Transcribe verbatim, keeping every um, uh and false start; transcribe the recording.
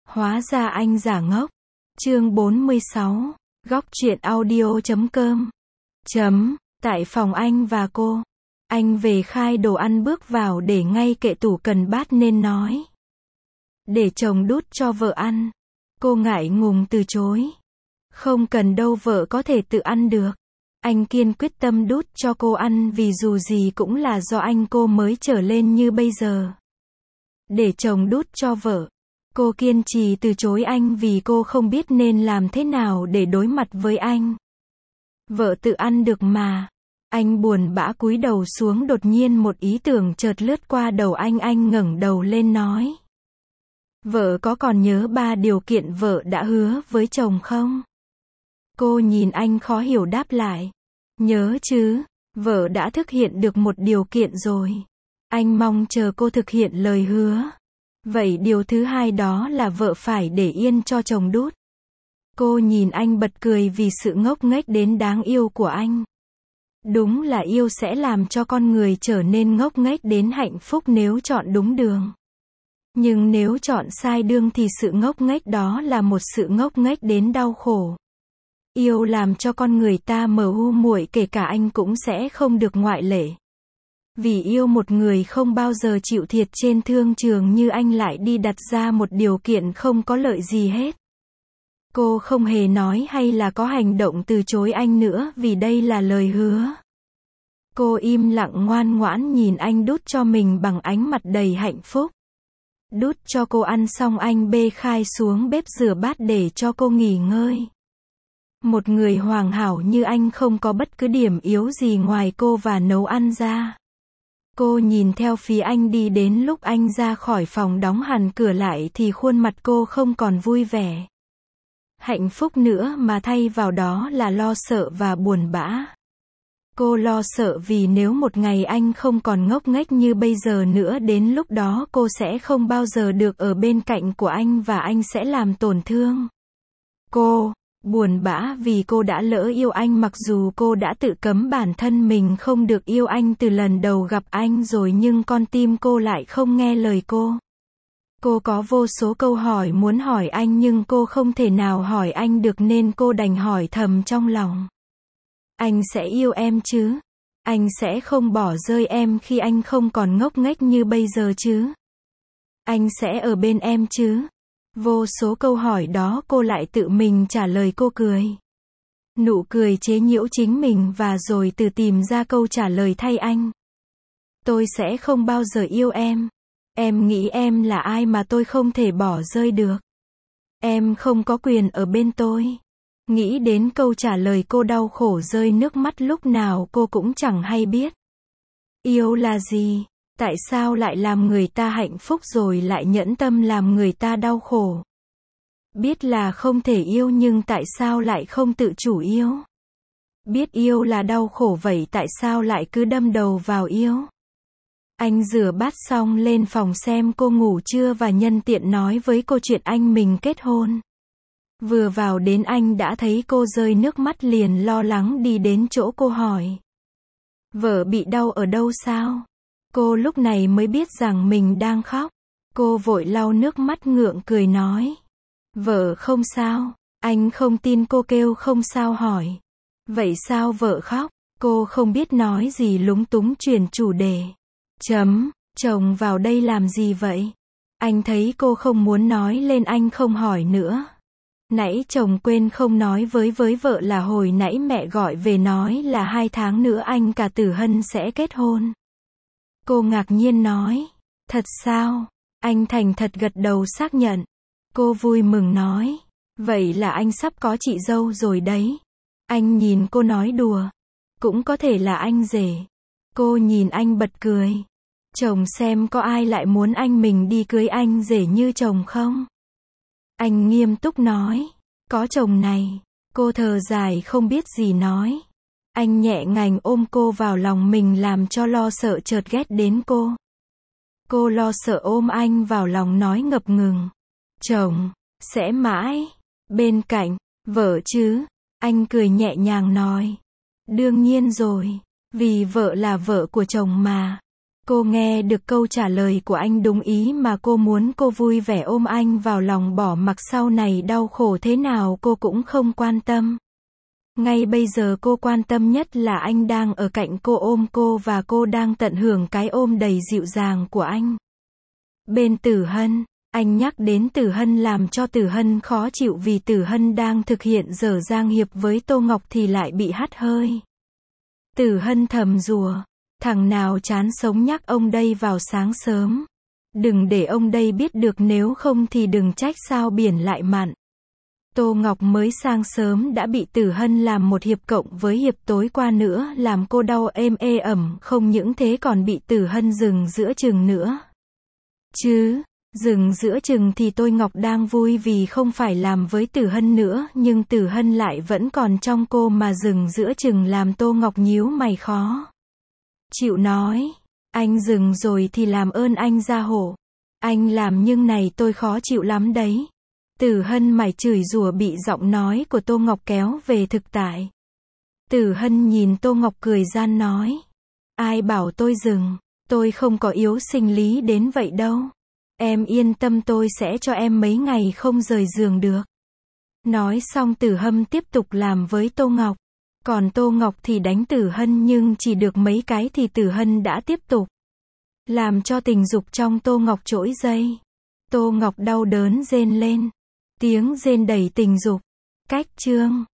Hóa ra anh giả ngốc. Chương bốn mươi sáu. Góc truyện audio chấm com. Chấm. Tại phòng anh và cô. Anh về khai đồ ăn bước vào để ngay kệ tủ cần bát nên nói. Để chồng đút cho vợ ăn. Cô ngại ngùng từ chối. Không cần đâu, vợ có thể tự ăn được. Anh kiên quyết tâm đút cho cô ăn vì dù gì cũng là do anh cô mới trở lên như bây giờ. Để chồng đút cho vợ. Cô kiên trì từ chối anh vì cô không biết nên làm thế nào để đối mặt với anh. Vợ tự ăn được mà. Anh buồn bã cúi đầu xuống, đột nhiên một ý tưởng chợt lướt qua đầu anh. Anh ngẩng đầu lên nói. Vợ có còn nhớ ba điều kiện vợ đã hứa với chồng không? Cô nhìn anh khó hiểu đáp lại. Nhớ chứ, vợ đã thực hiện được một điều kiện rồi. Anh mong chờ cô thực hiện lời hứa. Vậy điều thứ hai đó là vợ phải để yên cho chồng đút. Cô nhìn anh bật cười vì sự ngốc nghếch đến đáng yêu của anh. Đúng là yêu sẽ làm cho con người trở nên ngốc nghếch đến hạnh phúc nếu chọn đúng đường. Nhưng nếu chọn sai đường thì sự ngốc nghếch đó là một sự ngốc nghếch đến đau khổ. Yêu làm cho con người ta mờ u muội, kể cả anh cũng sẽ không được ngoại lệ. Vì yêu một người không bao giờ chịu thiệt trên thương trường như anh lại đi đặt ra một điều kiện không có lợi gì hết. Cô không hề nói hay là có hành động từ chối anh nữa vì đây là lời hứa. Cô im lặng ngoan ngoãn nhìn anh đút cho mình bằng ánh mặt đầy hạnh phúc. Đút cho cô ăn xong anh bê khai xuống bếp rửa bát để cho cô nghỉ ngơi. Một người hoàn hảo như anh không có bất cứ điểm yếu gì ngoài cô và nấu ăn ra. Cô nhìn theo phía anh đi, đến lúc anh ra khỏi phòng đóng hẳn cửa lại thì khuôn mặt cô không còn vui vẻ, hạnh phúc nữa mà thay vào đó là lo sợ và buồn bã. Cô lo sợ vì nếu một ngày anh không còn ngốc nghếch như bây giờ nữa, đến lúc đó cô sẽ không bao giờ được ở bên cạnh của anh và anh sẽ làm tổn thương cô. Buồn bã vì cô đã lỡ yêu anh mặc dù cô đã tự cấm bản thân mình không được yêu anh từ lần đầu gặp anh rồi, nhưng con tim cô lại không nghe lời cô. Cô có vô số câu hỏi muốn hỏi anh nhưng cô không thể nào hỏi anh được nên cô đành hỏi thầm trong lòng. Anh sẽ yêu em chứ? Anh sẽ không bỏ rơi em khi anh không còn ngốc nghếch như bây giờ chứ? Anh sẽ ở bên em chứ? Vô số câu hỏi đó cô lại tự mình trả lời. Cô cười. Nụ cười chế giễu chính mình và rồi tự tìm ra câu trả lời thay anh. Tôi sẽ không bao giờ yêu em. Em nghĩ em là ai mà tôi không thể bỏ rơi được. Em không có quyền ở bên tôi. Nghĩ đến câu trả lời cô đau khổ rơi nước mắt, lúc nào cô cũng chẳng hay biết. Yêu là gì? Tại sao lại làm người ta hạnh phúc rồi lại nhẫn tâm làm người ta đau khổ? Biết là không thể yêu nhưng tại sao lại không tự chủ yêu? Biết yêu là đau khổ vậy tại sao lại cứ đâm đầu vào yêu? Anh rửa bát xong lên phòng xem cô ngủ chưa và nhân tiện nói với cô chuyện anh mình kết hôn. Vừa vào đến anh đã thấy cô rơi nước mắt, liền lo lắng đi đến chỗ cô hỏi. Vợ bị đau ở đâu sao? Cô lúc này mới biết rằng mình đang khóc. Cô vội lau nước mắt ngượng cười nói. Vợ không sao. Anh không tin. Cô kêu không sao hỏi. Vậy sao vợ khóc? Cô không biết nói gì, lúng túng chuyển chủ đề. Chấm, chồng vào đây làm gì vậy? Anh thấy cô không muốn nói lên anh không hỏi nữa. Nãy chồng quên không nói với với vợ là hồi nãy mẹ gọi về nói là hai tháng nữa anh cả Tử Hân sẽ kết hôn. Cô ngạc nhiên nói. Thật sao? Anh thành thật gật đầu xác nhận. Cô vui mừng nói. Vậy là anh sắp có chị dâu rồi đấy. Anh nhìn cô nói đùa. Cũng có thể là anh rể. Cô nhìn anh bật cười. Chồng xem có ai lại muốn anh mình đi cưới anh rể như chồng không? Anh nghiêm túc nói. Có chồng này. Cô thở dài không biết gì nói. Anh nhẹ nhàng ôm cô vào lòng mình làm cho lo sợ chợt ghét đến cô. Cô lo sợ ôm anh vào lòng nói ngập ngừng. Chồng, sẽ mãi bên cạnh vợ chứ? Anh cười nhẹ nhàng nói. Đương nhiên rồi, vì vợ là vợ của chồng mà. Cô nghe được câu trả lời của anh đúng ý mà cô muốn, cô vui vẻ ôm anh vào lòng, bỏ mặc sau này đau khổ thế nào cô cũng không quan tâm. Ngay bây giờ cô quan tâm nhất là anh đang ở cạnh cô, ôm cô và cô đang tận hưởng cái ôm đầy dịu dàng của anh. Bên Tử Hân, anh nhắc đến Tử Hân làm cho Tử Hân khó chịu vì Tử Hân đang thực hiện dở dang hiệp với Tô Ngọc thì lại bị hắt hơi. Tử Hân thầm rủa, thằng nào chán sống nhắc ông đây vào sáng sớm. Đừng để ông đây biết được, nếu không thì đừng trách sao biển lại mặn. Tô Ngọc mới sang sớm đã bị Tử Hân làm một hiệp cộng với hiệp tối qua nữa, làm cô đau êm ê ẩm, không những thế còn bị Tử Hân dừng giữa chừng nữa. Chứ, dừng giữa chừng thì Tô Ngọc đang vui vì không phải làm với Tử Hân nữa, nhưng Tử Hân lại vẫn còn trong cô mà dừng giữa chừng làm Tô Ngọc nhíu mày khó chịu, nói, anh dừng rồi thì làm ơn anh ra hộ. Anh làm nhưng này tôi khó chịu lắm đấy. Tử Hân mải chửi rủa bị giọng nói của Tô Ngọc kéo về thực tại. Tử Hân nhìn Tô Ngọc cười gian nói, ai bảo tôi dừng, tôi không có yếu sinh lý đến vậy đâu. Em yên tâm, tôi sẽ cho em mấy ngày không rời giường được. Nói xong Tử Hân tiếp tục làm với Tô Ngọc. Còn Tô Ngọc thì đánh Tử Hân nhưng chỉ được mấy cái thì Tử Hân đã tiếp tục làm cho tình dục trong Tô Ngọc trỗi dậy. Tô Ngọc đau đớn rên lên. Tiếng rên đầy tình dục. Cách chương